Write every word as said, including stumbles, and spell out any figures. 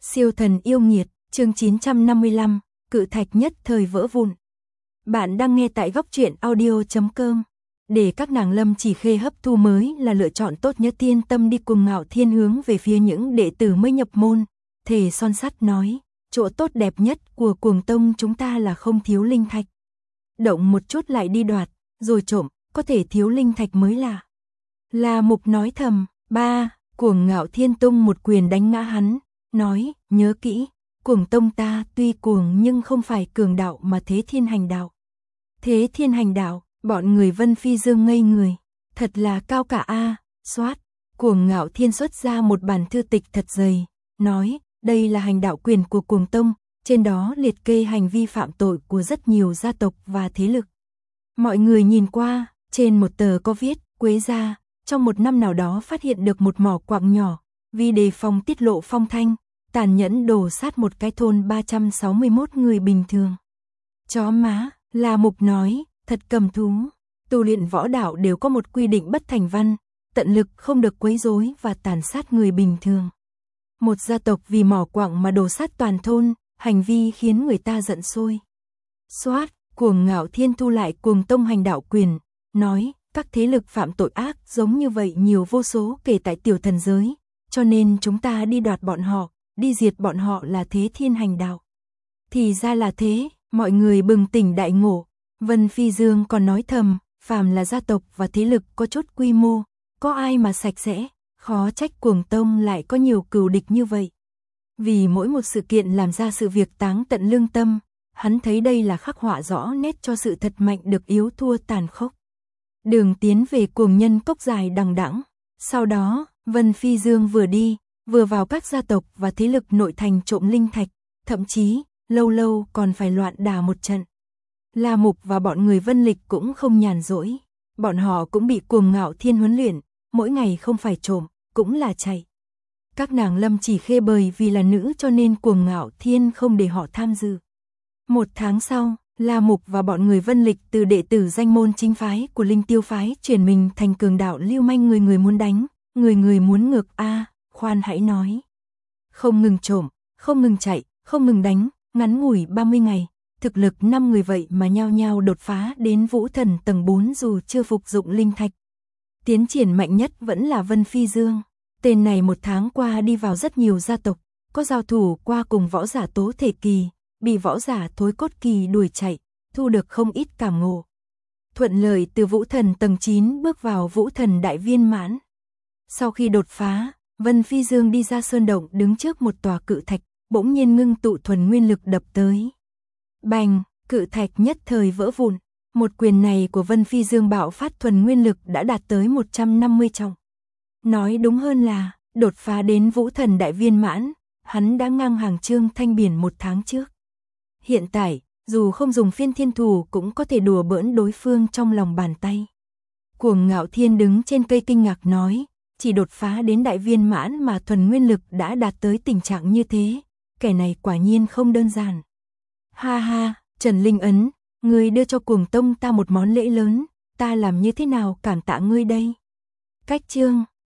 Siêu thần yêu nghiệt, chương chín trăm năm mươi lăm, cự thạch nhất thời vỡ vụn. Bạn đang nghe tại góc truyện audio chấm com. Để các nàng Lâm Chỉ Khê hấp thu mới là lựa chọn tốt nhất, Thiên Tâm đi cùng Ngạo Thiên hướng về phía những đệ tử mới nhập môn, thề son sắt nói, chỗ tốt đẹp nhất của Cuồng Tông chúng ta là không thiếu linh thạch. Động một chút lại đi đoạt, rồi trộm, có thể thiếu linh thạch mới là. La Mục nói thầm, ba, Cuồng Ngạo Thiên tung một quyền đánh ngã hắn, nói, nhớ kỹ, Cuồng Tông ta tuy cuồng nhưng không phải cường đạo mà thế thiên hành đạo. Thế thiên hành đạo, bọn người Vân Phi Dương ngây người, thật là cao cả a. Soát, Cuồng Ngạo Thiên xuất ra một bản thư tịch thật dày, nói, đây là hành đạo quyền của Cuồng Tông, trên đó liệt kê hành vi phạm tội của rất nhiều gia tộc và thế lực. Mọi người nhìn qua, trên một tờ có viết, Quế gia, trong một năm nào đó phát hiện được một mỏ quặng nhỏ, vì đề phòng tiết lộ phong thanh, tàn nhẫn đổ sát một cái thôn ba trăm sáu mươi mốt người bình thường. Chó má, La Mục nói, thật cầm thú, tu luyện võ đạo đều có một quy định bất thành văn, tận lực không được quấy rối và tàn sát người bình thường. Một gia tộc vì mỏ quặng mà đổ sát toàn thôn, hành vi khiến người ta giận sôi. Soát, Cuồng Ngạo Thiên thu lại Cuồng Tông hành đạo quyền, nói, các thế lực phạm tội ác giống như vậy nhiều vô số kể tại tiểu thần giới, cho nên chúng ta đi đoạt bọn họ, đi diệt bọn họ là thế thiên hành đạo. Thì ra là thế, mọi người bừng tỉnh đại ngộ. Vân Phi Dương còn nói thầm, phàm là gia tộc và thế lực có chút quy mô, có ai mà sạch sẽ, khó trách Cuồng Tông lại có nhiều cừu địch như vậy. Vì mỗi một sự kiện làm ra sự việc táng tận lương tâm, hắn thấy đây là khắc họa rõ nét cho sự thật mạnh được yếu thua tàn khốc. Đường tiến về Cuồng Nhân Cốc dài đằng đẵng. Sau đó, Vân Phi Dương vừa đi, vừa vào các gia tộc và thế lực nội thành trộm linh thạch, thậm chí, lâu lâu còn phải loạn đả một trận. La Mục và bọn người Vân Lịch cũng không nhàn rỗi, bọn họ cũng bị Cuồng Ngạo Thiên huấn luyện, mỗi ngày không phải trộm, cũng là chạy. Các nàng Lâm Chỉ Khê bởi vì là nữ cho nên Cuồng Ngạo Thiên không để họ tham dự. Một tháng sau, La Mục và bọn người Vân Lịch từ đệ tử danh môn chính phái của Linh Tiêu phái chuyển mình thành cường đạo lưu manh, người người muốn đánh, người người muốn ngược a, à, khoan hãy nói. Không ngừng trộm, không ngừng chạy, không ngừng đánh, ngắn ngủi ba mươi ngày, thực lực năm người vậy mà nhao nhao đột phá đến vũ thần tầng bốn dù chưa phục dụng linh thạch. Tiến triển mạnh nhất vẫn là Vân Phi Dương, tên này một tháng qua đi vào rất nhiều gia tộc, có giao thủ qua cùng võ giả tố thể kỳ, bị võ giả thối cốt kỳ đuổi chạy, thu được không ít cảm ngộ. Thuận lợi từ vũ thần tầng chín bước vào vũ thần đại viên mãn. Sau khi đột phá, Vân Phi Dương đi ra sơn động đứng trước một tòa cự thạch, bỗng nhiên ngưng tụ thuần nguyên lực đập tới. Bành, cự thạch nhất thời vỡ vụn. Một quyền này của Vân Phi Dương bạo phát thuần nguyên lực đã đạt tới một trăm năm mươi trọng. Nói đúng hơn là, đột phá đến vũ thần đại viên mãn, hắn đã ngang hàng Trương Thanh Biển một tháng trước. Hiện tại, dù không dùng phiên thiên thủ cũng có thể đùa bỡn đối phương trong lòng bàn tay. Cuồng Ngạo Thiên đứng trên cây kinh ngạc nói, chỉ đột phá đến đại viên mãn mà thuần nguyên lực đã đạt tới tình trạng như thế, kẻ này quả nhiên không đơn giản. Ha ha, Trần Linh Ấn, ngươi đưa cho Cuồng Tông ta một món lễ lớn, ta làm như thế nào cảm tạ ngươi đây? Cách chương